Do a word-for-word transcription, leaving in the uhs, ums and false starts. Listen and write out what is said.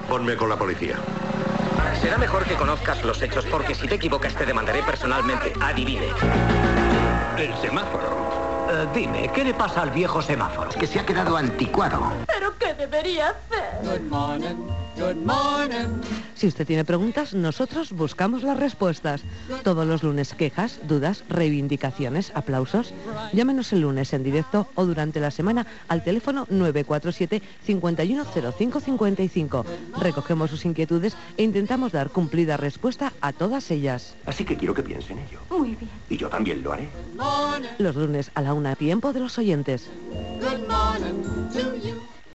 Ponme con la policía. Será mejor que conozcas los hechos, porque si te equivocas te demandaré personalmente. Adivine. El semáforo. Uh, dime, ¿qué le pasa al viejo semáforo? Es que se ha quedado anticuado. ¿Pero qué debería hacer? Good morning, good morning. Si usted tiene preguntas, nosotros buscamos las respuestas. Todos los lunes, quejas, dudas, reivindicaciones, aplausos. Llámenos el lunes en directo o durante la semana al teléfono nueve cuatro siete, cinco uno cero cinco cinco cinco. Recogemos sus inquietudes e intentamos dar cumplida respuesta a todas ellas. Así que quiero que piense en ello. Muy bien. Y yo también lo haré. Los lunes a la una, tiempo de los oyentes. Good morning to you.